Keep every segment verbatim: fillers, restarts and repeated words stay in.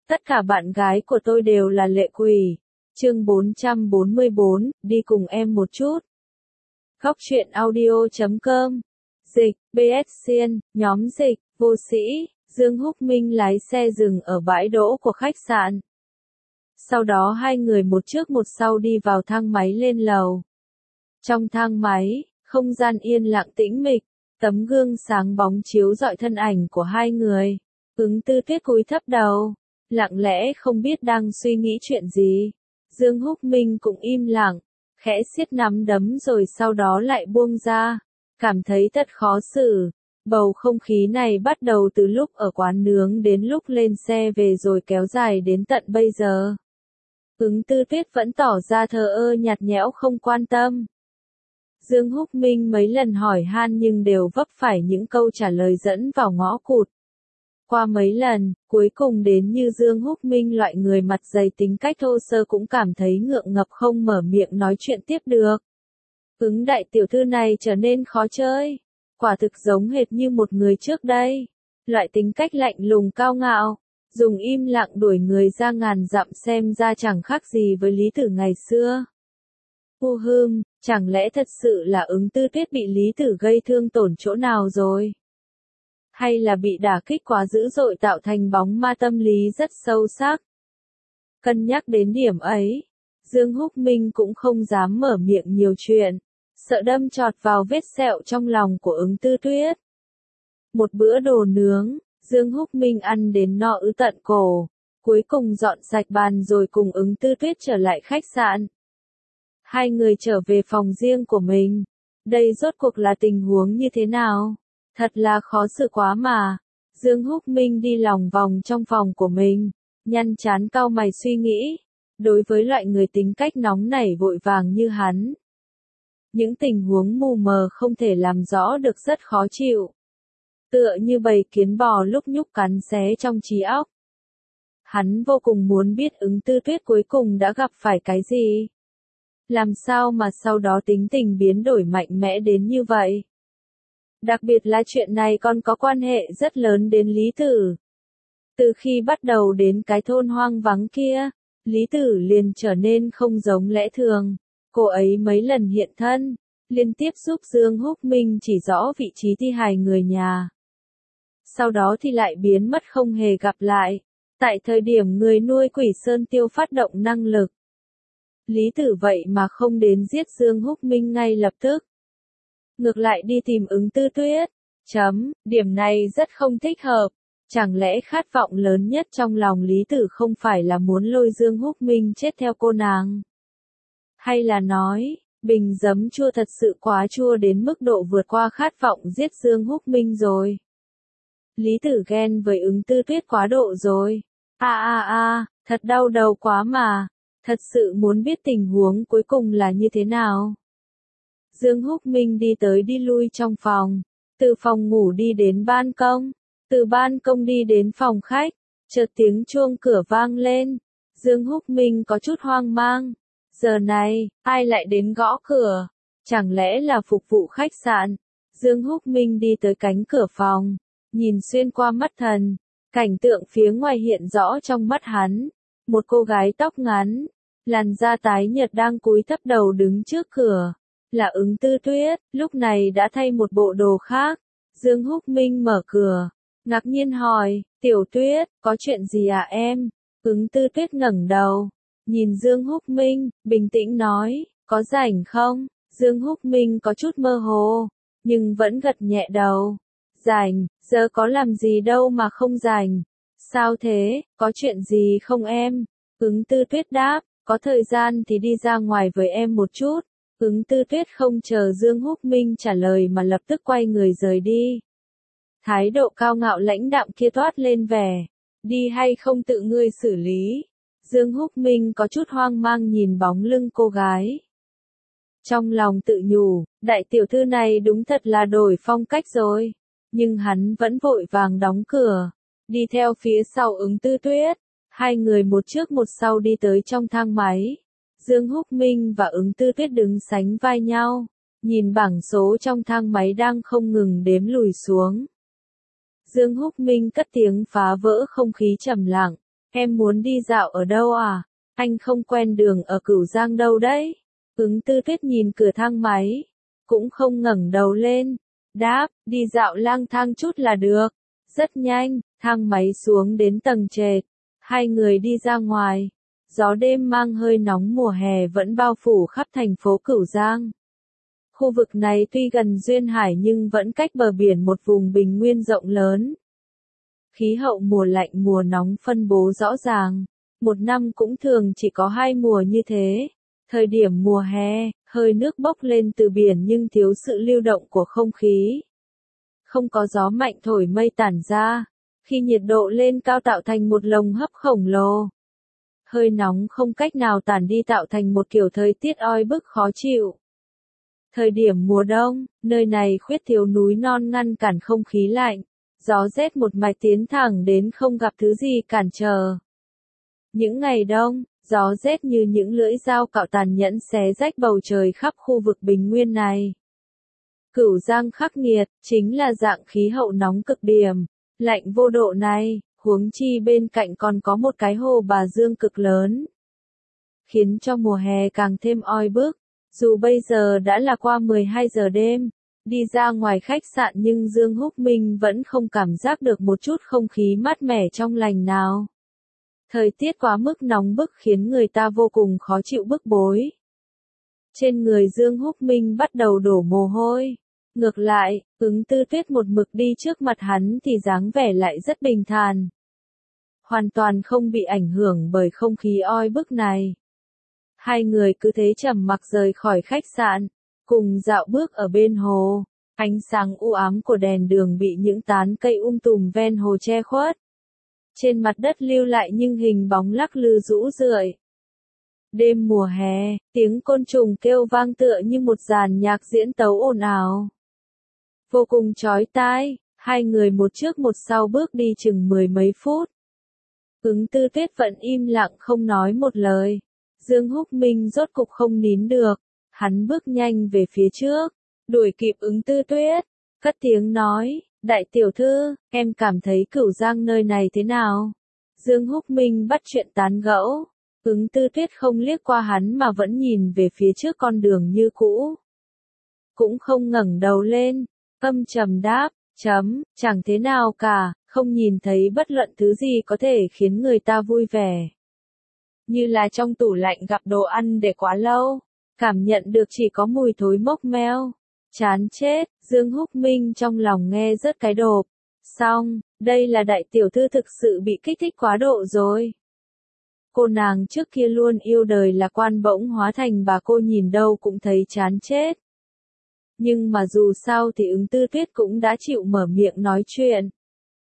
Tất cả bạn gái của tôi đều là lệ quỷ. Chương bốn trăm bốn mươi bốn, đi cùng em một chút. Góc truyện audio chấm com. Dịch, bê ét Xiên, nhóm dịch, vô sĩ, Dương Húc Minh lái xe dừng ở bãi đỗ của khách sạn. Sau đó hai người một trước một sau đi vào thang máy lên lầu. Trong thang máy, không gian yên lặng tĩnh mịch, tấm gương sáng bóng chiếu rọi thân ảnh của hai người. Ứng Tư Tuyết cúi thấp đầu, lặng lẽ không biết đang suy nghĩ chuyện gì. Dương Húc Minh cũng im lặng, khẽ siết nắm đấm rồi sau đó lại buông ra, cảm thấy thật khó xử. Bầu không khí này bắt đầu từ lúc ở quán nướng đến lúc lên xe về rồi kéo dài đến tận bây giờ. Ứng Tư Tuyết vẫn tỏ ra thờ ơ nhạt nhẽo không quan tâm. Dương Húc Minh mấy lần hỏi han nhưng đều vấp phải những câu trả lời dẫn vào ngõ cụt. Qua mấy lần, cuối cùng đến như Dương Húc Minh loại người mặt dày tính cách thô sơ cũng cảm thấy ngượng ngập không mở miệng nói chuyện tiếp được. Ứng đại tiểu thư này trở nên khó chơi, quả thực giống hệt như một người trước đây. Loại tính cách lạnh lùng cao ngạo, dùng im lặng đuổi người ra ngàn dặm xem ra chẳng khác gì với Lý Tử ngày xưa. Hu hưm, chẳng lẽ thật sự là Ứng Tư Tuyết bị Lý Tử gây thương tổn chỗ nào rồi? Hay là bị đả kích quá dữ dội tạo thành bóng ma tâm lý rất sâu sắc? Cân nhắc đến điểm ấy, Dương Húc Minh cũng không dám mở miệng nhiều chuyện, sợ đâm chọt vào vết sẹo trong lòng của Ứng Tư Tuyết. Một bữa đồ nướng, Dương Húc Minh ăn đến no ứ tận cổ, cuối cùng dọn sạch bàn rồi cùng Ứng Tư Tuyết trở lại khách sạn. Hai người trở về phòng riêng của mình. Đây rốt cuộc là tình huống như thế nào? Thật là khó xử quá mà. Dương Húc Minh đi lòng vòng trong phòng của mình, nhăn trán cau mày suy nghĩ. Đối với loại người tính cách nóng nảy vội vàng như hắn, những tình huống mù mờ không thể làm rõ được rất khó chịu. Tựa như bầy kiến bò lúc nhúc cắn xé trong trí óc. Hắn vô cùng muốn biết Ứng Tư Tuyết cuối cùng đã gặp phải cái gì. Làm sao mà sau đó tính tình biến đổi mạnh mẽ đến như vậy? Đặc biệt là chuyện này còn có quan hệ rất lớn đến Lý Tử. Từ khi bắt đầu đến cái thôn hoang vắng kia, Lý Tử liền trở nên không giống lẽ thường. Cô ấy mấy lần hiện thân, liên tiếp giúp Dương Húc Minh chỉ rõ vị trí thi hài người nhà. Sau đó thì lại biến mất không hề gặp lại. Tại thời điểm người nuôi Quỷ Sơn Tiêu phát động năng lực, Lý Tử vậy mà không đến giết Dương Húc Minh ngay lập tức. Ngược lại đi tìm Ứng Tư Tuyết. Chấm, điểm này rất không thích hợp. Chẳng lẽ khát vọng lớn nhất trong lòng Lý Tử không phải là muốn lôi Dương Húc Minh chết theo cô nàng? Hay là nói, bình giấm chua thật sự quá chua đến mức độ vượt qua khát vọng giết Dương Húc Minh rồi? Lý Tử ghen với Ứng Tư Tuyết quá độ rồi. A a a, thật đau đầu quá mà. Thật sự muốn biết tình huống cuối cùng là như thế nào. Dương Húc Minh đi tới đi lui trong phòng, từ phòng ngủ đi đến ban công, từ ban công đi đến phòng khách, chợt tiếng chuông cửa vang lên. Dương Húc Minh có chút hoang mang. Giờ này, ai lại đến gõ cửa? Chẳng lẽ là phục vụ khách sạn? Dương Húc Minh đi tới cánh cửa phòng, nhìn xuyên qua mắt thần, cảnh tượng phía ngoài hiện rõ trong mắt hắn. Một cô gái tóc ngắn, làn da tái nhợt đang cúi thấp đầu đứng trước cửa. Là Ứng Tư Tuyết, lúc này đã thay một bộ đồ khác. Dương Húc Minh mở cửa, ngạc nhiên hỏi, Tiểu Tuyết, có chuyện gì à em? Ứng Tư Tuyết ngẩng đầu, nhìn Dương Húc Minh, bình tĩnh nói, có rảnh không? Dương Húc Minh có chút mơ hồ, nhưng vẫn gật nhẹ đầu. Rảnh, giờ có làm gì đâu mà không rảnh. Sao thế, có chuyện gì không em? Ứng Tư Tuyết đáp, có thời gian thì đi ra ngoài với em một chút. Ứng Tư Tuyết không chờ Dương Húc Minh trả lời mà lập tức quay người rời đi. Thái độ cao ngạo lãnh đạm kia toát lên vẻ, đi hay không tự ngươi xử lý. Dương Húc Minh có chút hoang mang nhìn bóng lưng cô gái. Trong lòng tự nhủ, đại tiểu thư này đúng thật là đổi phong cách rồi. Nhưng hắn vẫn vội vàng đóng cửa, đi theo phía sau Ứng Tư Tuyết. Hai người một trước một sau đi tới trong thang máy. Dương Húc Minh và Ứng Tư Tuyết đứng sánh vai nhau, nhìn bảng số trong thang máy đang không ngừng đếm lùi xuống. Dương Húc Minh cất tiếng phá vỡ không khí trầm lặng. Em muốn đi dạo ở đâu à? Anh không quen đường ở Cửu Giang đâu đấy. Ứng Tư Tuyết nhìn cửa thang máy, cũng không ngẩng đầu lên. Đáp, đi dạo lang thang chút là được. Rất nhanh, thang máy xuống đến tầng trệt. Hai người đi ra ngoài. Gió đêm mang hơi nóng mùa hè vẫn bao phủ khắp thành phố Cửu Giang. Khu vực này tuy gần duyên hải nhưng vẫn cách bờ biển một vùng bình nguyên rộng lớn. Khí hậu mùa lạnh mùa nóng phân bố rõ ràng. Một năm cũng thường chỉ có hai mùa như thế. Thời điểm mùa hè, hơi nước bốc lên từ biển nhưng thiếu sự lưu động của không khí. Không có gió mạnh thổi mây tản ra. Khi nhiệt độ lên cao tạo thành một lồng hấp khổng lồ. Hơi nóng không cách nào tản đi tạo thành một kiểu thời tiết oi bức khó chịu. Thời điểm mùa đông, nơi này khuyết thiếu núi non ngăn cản không khí lạnh. Gió rét một mạch tiến thẳng đến không gặp thứ gì cản trở. Những ngày đông, gió rét như những lưỡi dao cạo tàn nhẫn xé rách bầu trời khắp khu vực bình nguyên này. Cửu Giang khắc nghiệt, chính là dạng khí hậu nóng cực điểm, lạnh vô độ này, huống chi bên cạnh còn có một cái hồ Bà Dương cực lớn. Khiến cho mùa hè càng thêm oi bức, dù bây giờ đã là qua mười hai giờ đêm, đi ra ngoài khách sạn nhưng Dương Húc Minh vẫn không cảm giác được một chút không khí mát mẻ trong lành nào. Thời tiết quá mức nóng bức khiến người ta vô cùng khó chịu bức bối. Trên người Dương Húc Minh bắt đầu đổ mồ hôi. Ngược lại, Ứng Tư Tuyết một mực đi trước mặt hắn thì dáng vẻ lại rất bình thản. Hoàn toàn không bị ảnh hưởng bởi không khí oi bức này. Hai người cứ thế trầm mặc rời khỏi khách sạn, cùng dạo bước ở bên hồ. Ánh sáng u ám của đèn đường bị những tán cây um tùm ven hồ che khuất. Trên mặt đất lưu lại những hình bóng lắc lư rũ rượi. Đêm mùa hè, tiếng côn trùng kêu vang tựa như một dàn nhạc diễn tấu ồn ào. Vô cùng chói tai, hai người một trước một sau bước đi chừng mười mấy phút. Ứng Tư Tuyết vẫn im lặng không nói một lời. Dương Húc Minh rốt cục không nín được, hắn bước nhanh về phía trước, đuổi kịp Ứng Tư Tuyết, cất tiếng nói, đại tiểu thư, em cảm thấy Cửu Giang nơi này thế nào? Dương Húc Minh bắt chuyện tán gẫu, Ứng Tư Tuyết không liếc qua hắn mà vẫn nhìn về phía trước con đường như cũ. Cũng không ngẩng đầu lên, âm trầm đáp, chấm, chẳng thế nào cả, không nhìn thấy bất luận thứ gì có thể khiến người ta vui vẻ. Như là trong tủ lạnh gặp đồ ăn để quá lâu, cảm nhận được chỉ có mùi thối mốc meo. Chán chết, Dương Húc Minh trong lòng nghe rất cái đột. Xong, đây là đại tiểu thư thực sự bị kích thích quá độ rồi. Cô nàng trước kia luôn yêu đời là quan bỗng hóa thành bà cô nhìn đâu cũng thấy chán chết. Nhưng mà dù sao thì Ứng Tư Tuyết cũng đã chịu mở miệng nói chuyện.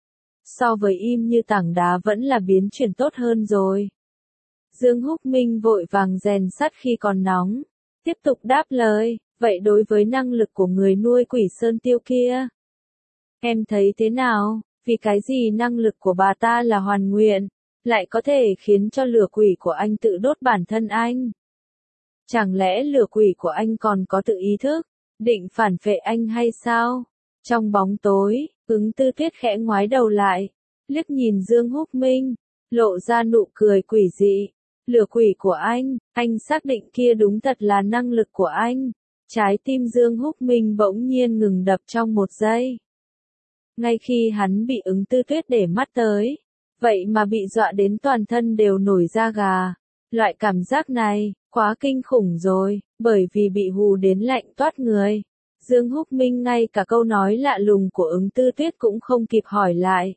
So với im như tảng đá vẫn là biến chuyển tốt hơn rồi. Dương Húc Minh vội vàng rèn sắt khi còn nóng. Tiếp tục đáp lời, vậy đối với năng lực của người nuôi quỷ sơn tiêu kia, em thấy thế nào? Vì cái gì năng lực của bà ta là hoàn nguyện, lại có thể khiến cho lửa quỷ của anh tự đốt bản thân anh? Chẳng lẽ lửa quỷ của anh còn có tự ý thức, định phản phệ anh hay sao? Trong bóng tối, Ứng Tư Tuyết khẽ ngoái đầu lại, liếc nhìn Dương Húc Minh, lộ ra nụ cười quỷ dị. Lửa quỷ của anh, anh xác định kia đúng thật là năng lực của anh. Trái tim Dương Húc Minh bỗng nhiên ngừng đập trong một giây. Ngay khi hắn bị Ứng Tư Tuyết để mắt tới, vậy mà bị dọa đến toàn thân đều nổi da gà. Loại cảm giác này, quá kinh khủng rồi, bởi vì bị hù đến lạnh toát người. Dương Húc Minh ngay cả câu nói lạ lùng của Ứng Tư Tuyết cũng không kịp hỏi lại.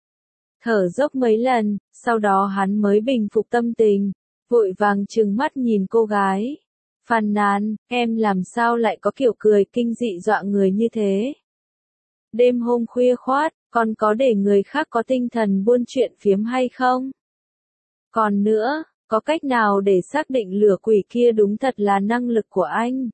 Thở dốc mấy lần, sau đó hắn mới bình phục tâm tình, vội vàng trừng mắt nhìn cô gái. Phàn nàn, em làm sao lại có kiểu cười kinh dị dọa người như thế? Đêm hôm khuya khoát, còn có để người khác có tinh thần buôn chuyện phiếm hay không? Còn nữa, có cách nào để xác định lửa quỷ kia đúng thật là năng lực của anh?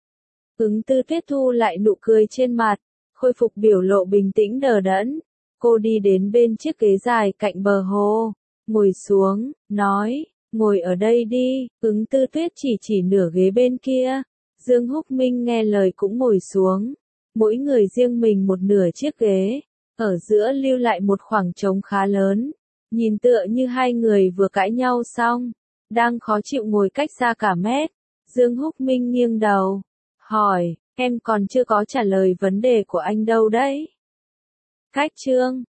Ứng Tư Tuyết thu lại nụ cười trên mặt, khôi phục biểu lộ bình tĩnh đờ đẫn. Cô đi đến bên chiếc ghế dài cạnh bờ hồ, ngồi xuống, nói, ngồi ở đây đi. Ứng Tư Tuyết chỉ chỉ nửa ghế bên kia. Dương Húc Minh nghe lời cũng ngồi xuống. Mỗi người riêng mình một nửa chiếc ghế, ở giữa lưu lại một khoảng trống khá lớn. Nhìn tựa như hai người vừa cãi nhau xong, đang khó chịu ngồi cách xa cả mét. Dương Húc Minh nghiêng đầu, hỏi, em còn chưa có trả lời vấn đề của anh đâu đấy. Khách Trương,